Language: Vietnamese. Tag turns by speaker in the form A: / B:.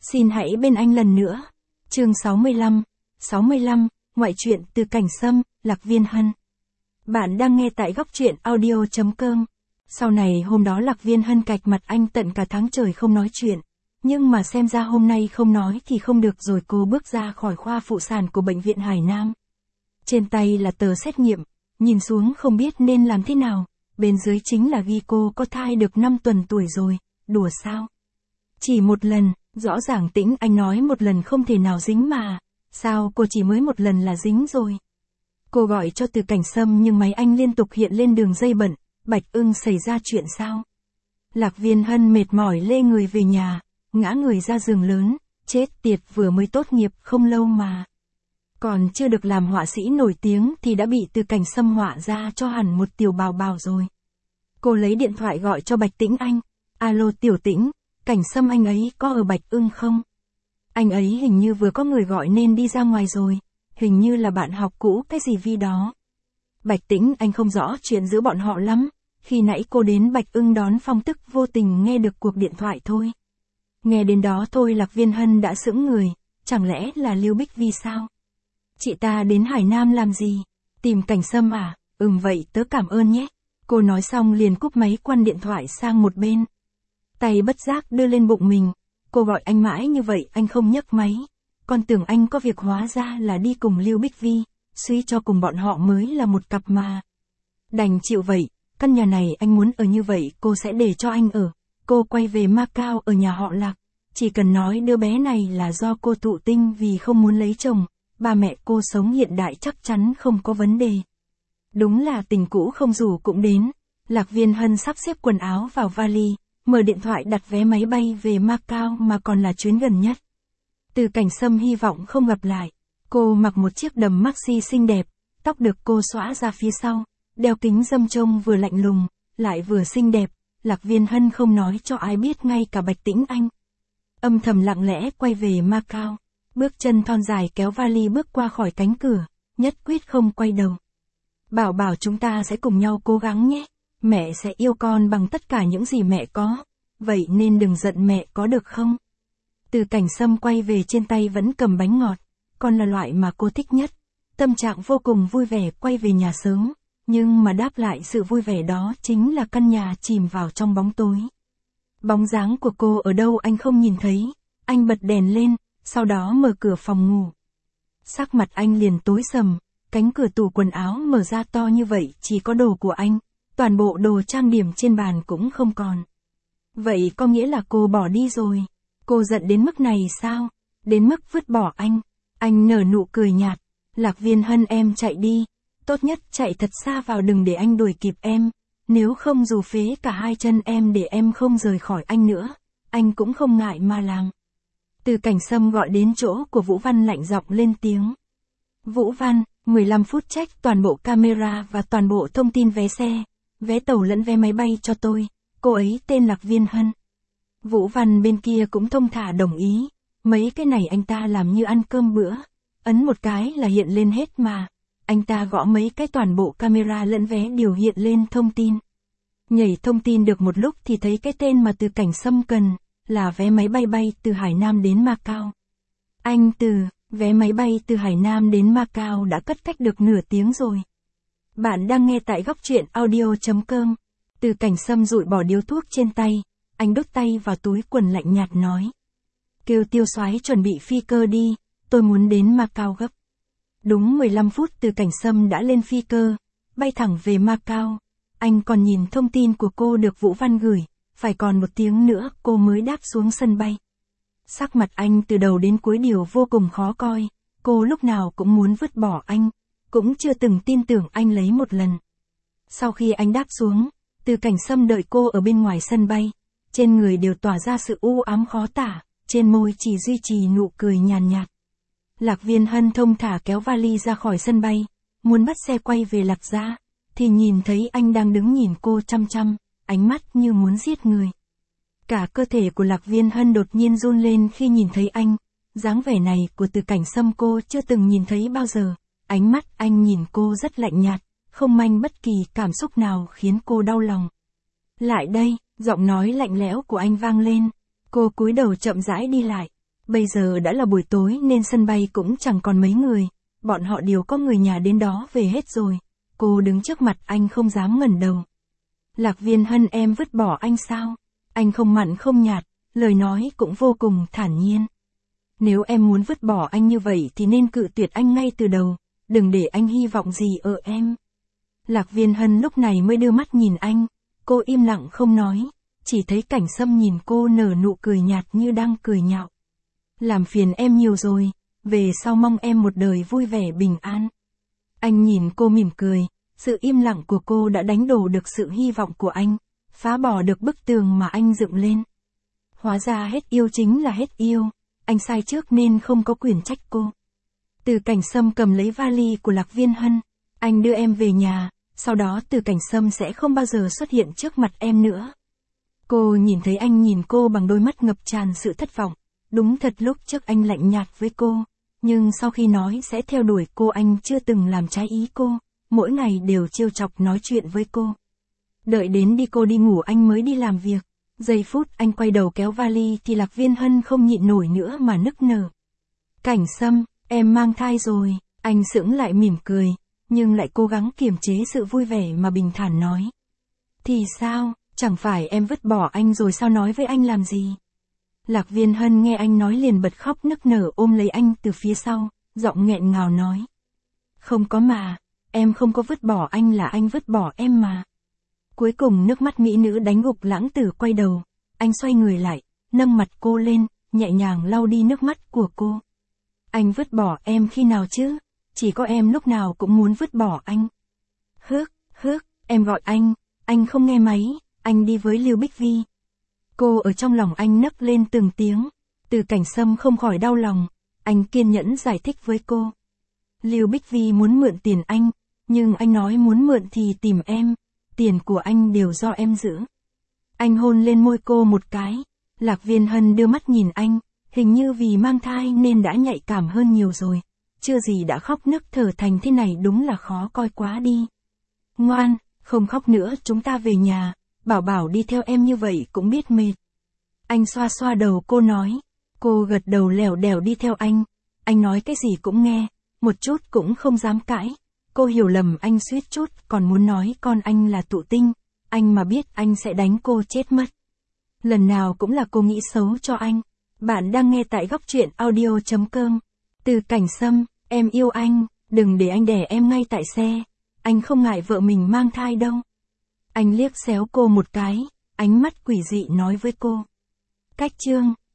A: Xin hãy bên anh lần nữa. Chương 65, ngoại truyện từ Cảnh Sâm, Lạc Viên Hân. Bạn đang nghe tại góc truyện audio.com. Sau này hôm đó Lạc Viên Hân cạch mặt anh tận cả tháng trời không nói chuyện. Nhưng mà xem ra hôm nay không nói thì không được rồi, cô bước ra khỏi khoa phụ sản của bệnh viện Hải Nam. Trên tay là tờ xét nghiệm, nhìn xuống không biết nên làm thế nào. Bên dưới chính là ghi cô có thai được 5 tuần tuổi rồi, đùa sao? Chỉ một lần, rõ ràng Tĩnh Anh nói một lần không thể nào dính mà. Sao cô chỉ mới một lần là dính rồi? Cô gọi cho Từ Cảnh Sâm nhưng máy anh liên tục hiện lên đường dây bận. Bạch Ưng xảy ra chuyện sao? Lạc Viên Hân mệt mỏi lê người về nhà, ngã người ra giường lớn, chết tiệt, vừa mới tốt nghiệp không lâu mà. Còn chưa được làm họa sĩ nổi tiếng thì đã bị Từ Cảnh Sâm họa ra cho hẳn một tiểu bào bào rồi. Cô lấy điện thoại gọi cho Bạch Tĩnh Anh. Alo Tiểu Tĩnh, Cảnh Sâm anh ấy có ở Bạch Ưng không? Anh ấy hình như vừa có người gọi nên đi ra ngoài rồi, hình như là bạn học cũ cái gì vi đó. Bạch Tĩnh Anh không rõ chuyện giữa bọn họ lắm, khi nãy cô đến Bạch Ưng đón Phong tức vô tình nghe được cuộc điện thoại thôi. Nghe đến đó thôi Lạc Viên Hân đã sững người, chẳng lẽ là Lưu Bích Vi sao? Chị ta đến Hải Nam làm gì? Tìm Cảnh Sâm à? Vậy tớ cảm ơn nhé. Cô nói xong liền cúp máy quăng điện thoại sang một bên. Tay bất giác đưa lên bụng mình. Cô gọi anh mãi như vậy anh không nhấc máy. Con tưởng anh có việc, hóa ra là đi cùng Lưu Bích Vi, suy cho cùng bọn họ mới là một cặp mà. Đành chịu vậy, căn nhà này anh muốn ở như vậy cô sẽ để cho anh ở. Cô quay về Macau ở nhà họ Lạc. Chỉ cần nói đứa bé này là do cô thụ tinh vì không muốn lấy chồng. Ba mẹ cô sống hiện đại chắc chắn không có vấn đề. Đúng là tình cũ không rủ cũng đến. Lạc Viên Hân sắp xếp quần áo vào vali, mở điện thoại đặt vé máy bay về Macau mà còn là chuyến gần nhất. Từ Cảnh Sâm hy vọng không gặp lại. Cô mặc một chiếc đầm maxi xinh đẹp, tóc được cô xõa ra phía sau, đeo kính râm trông vừa lạnh lùng, lại vừa xinh đẹp. Lạc Viên Hân không nói cho ai biết, ngay cả Bạch Tĩnh Anh. Âm thầm lặng lẽ quay về Macau. Bước chân thon dài kéo vali bước qua khỏi cánh cửa, nhất quyết không quay đầu. Bảo chúng ta sẽ cùng nhau cố gắng nhé. Mẹ sẽ yêu con bằng tất cả những gì mẹ có. Vậy nên đừng giận mẹ có được không? Từ Cảnh Sâm quay về, trên tay vẫn cầm bánh ngọt. Con là loại mà cô thích nhất. Tâm trạng vô cùng vui vẻ quay về nhà sớm. Nhưng mà đáp lại sự vui vẻ đó chính là căn nhà chìm vào trong bóng tối. Bóng dáng của cô ở đâu anh không nhìn thấy. Anh bật đèn lên, sau đó mở cửa phòng ngủ. Sắc mặt anh liền tối sầm. Cánh cửa tủ quần áo mở ra to như vậy chỉ có đồ của anh. Toàn bộ đồ trang điểm trên bàn cũng không còn. Vậy có nghĩa là cô bỏ đi rồi. Cô giận đến mức này sao? Đến mức vứt bỏ anh. Anh nở nụ cười nhạt. Lạc Viên Hân, em chạy đi. Tốt nhất chạy thật xa vào, đừng để anh đuổi kịp em. Nếu không dù phế cả hai chân em để em không rời khỏi anh nữa. Anh cũng không ngại mà làm. Từ Cảnh Sâm gọi đến chỗ của Vũ Văn lạnh giọng lên tiếng. Vũ Văn, 15 phút check toàn bộ camera và toàn bộ thông tin vé xe, vé tàu lẫn vé máy bay cho tôi. Cô ấy tên Lạc Viên Hân. Vũ Văn bên kia cũng thông thả đồng ý. Mấy cái này anh ta làm như ăn cơm bữa. Ấn một cái là hiện lên hết mà. Anh ta gõ mấy cái toàn bộ camera lẫn vé đều hiện lên thông tin. Nhảy thông tin được một lúc thì thấy cái tên mà Từ Cảnh Sâm cần, là vé máy bay bay từ Hải Nam đến Macau. Anh Từ, vé máy bay từ Hải Nam đến Macau đã cất cách được nửa tiếng rồi. Bạn đang nghe tại góc truyện audio.com. Từ Cảnh Sâm dụi bỏ điếu thuốc trên tay, anh đút tay vào túi quần lạnh nhạt nói. Kêu Tiêu Soái chuẩn bị phi cơ đi, tôi muốn đến Macau gấp. Đúng 15 phút Từ Cảnh Sâm đã lên phi cơ, bay thẳng về Macau. Anh còn nhìn thông tin của cô được Vũ Văn gửi, phải còn 1 tiếng nữa cô mới đáp xuống sân bay. Sắc mặt anh từ đầu đến cuối đều vô cùng khó coi, cô lúc nào cũng muốn vứt bỏ anh, cũng chưa từng tin tưởng anh lấy một lần. Sau khi anh đáp xuống, Từ Cảnh Sâm đợi cô ở bên ngoài sân bay, trên người đều tỏa ra sự u ám khó tả, trên môi chỉ duy trì nụ cười nhàn nhạt. Lạc Viên Hân thông thả kéo vali ra khỏi sân bay, muốn bắt xe quay về Lạc Gia, thì nhìn thấy anh đang đứng nhìn cô chăm chăm, ánh mắt như muốn giết người. Cả cơ thể của Lạc Viên Hân đột nhiên run lên khi nhìn thấy anh, dáng vẻ này của Từ Cảnh Sâm cô chưa từng nhìn thấy bao giờ, ánh mắt anh nhìn cô rất lạnh nhạt, không manh bất kỳ cảm xúc nào khiến cô đau lòng. Lại đây, giọng nói lạnh lẽo của anh vang lên, cô cúi đầu chậm rãi đi lại, Bây giờ đã là buổi tối nên sân bay cũng chẳng còn mấy người, bọn họ đều có người nhà đến đó về hết rồi. Cô đứng trước mặt anh không dám ngẩng đầu. Lạc Viên Hân, em vứt bỏ anh sao? Anh không mặn không nhạt, lời nói cũng vô cùng thản nhiên. Nếu em muốn vứt bỏ anh như vậy thì nên cự tuyệt anh ngay từ đầu, đừng để anh hy vọng gì ở em. Lạc Viên Hân lúc này mới đưa mắt nhìn anh, cô im lặng không nói, chỉ thấy Cảnh Sâm nhìn cô nở nụ cười nhạt như đang cười nhạo. Làm phiền em nhiều rồi, về sau mong em một đời vui vẻ bình an. Anh nhìn cô mỉm cười, sự im lặng của cô đã đánh đổ được sự hy vọng của anh, phá bỏ được bức tường mà anh dựng lên. Hóa ra hết yêu chính là hết yêu, anh sai trước nên không có quyền trách cô. Từ Cảnh Sâm cầm lấy vali của Lạc Viên Hân, anh đưa em về nhà, sau đó Từ Cảnh Sâm sẽ không bao giờ xuất hiện trước mặt em nữa. Cô nhìn thấy anh nhìn cô bằng đôi mắt ngập tràn sự thất vọng, đúng thật lúc trước anh lạnh nhạt với cô, nhưng sau khi nói sẽ theo đuổi cô anh chưa từng làm trái ý cô, mỗi ngày đều trêu chọc nói chuyện với cô. Đợi đến cô đi ngủ anh mới đi làm việc. Giây phút anh quay đầu kéo vali thì Lạc Viên Hân không nhịn nổi nữa mà nức nở. Cảnh Sâm, em mang thai rồi, anh sững lại mỉm cười, nhưng lại cố gắng kiềm chế sự vui vẻ mà bình thản nói. Thì sao, chẳng phải em vứt bỏ anh rồi sao, nói với anh làm gì? Lạc Viên Hân nghe anh nói liền bật khóc nức nở ôm lấy anh từ phía sau, giọng nghẹn ngào nói. Không có mà, em không có vứt bỏ anh, là anh vứt bỏ em mà. Cuối cùng nước mắt mỹ nữ đánh gục Lãng Tử quay đầu, anh xoay người lại, nâng mặt cô lên, nhẹ nhàng lau đi nước mắt của cô. Anh vứt bỏ em khi nào chứ? Chỉ có em lúc nào cũng muốn vứt bỏ anh. Hước, em gọi anh không nghe máy, anh đi với Lưu Bích Vi. Cô ở trong lòng anh nấc lên từng tiếng, Từ Cảnh Sâm không khỏi đau lòng, anh kiên nhẫn giải thích với cô. Lưu Bích Vi muốn mượn tiền anh, nhưng anh nói muốn mượn thì tìm em. Tiền của anh đều do em giữ. Anh hôn lên môi cô một cái. Lạc Viên Hân đưa mắt nhìn anh, hình như vì mang thai nên đã nhạy cảm hơn nhiều rồi. Chưa gì đã khóc nức thở thành thế này, đúng là khó coi quá đi. Ngoan, không khóc nữa, chúng ta về nhà, Bảo Bảo đi theo em như vậy cũng biết mệt. Anh xoa xoa đầu cô nói. Cô gật đầu lẻo đẻo đi theo anh nói cái gì cũng nghe, một chút cũng không dám cãi. Cô hiểu lầm anh suýt chút còn muốn nói con anh là tụ tinh, anh mà biết anh sẽ đánh cô chết mất. Lần nào cũng là cô nghĩ xấu cho anh. Bạn đang nghe tại góc truyện audio.com. Từ Cảnh Sâm, em yêu anh, đừng để anh đẻ em ngay tại xe. Anh không ngại vợ mình mang thai đâu. Anh liếc xéo cô một cái, ánh mắt quỷ dị nói với cô. Cách chương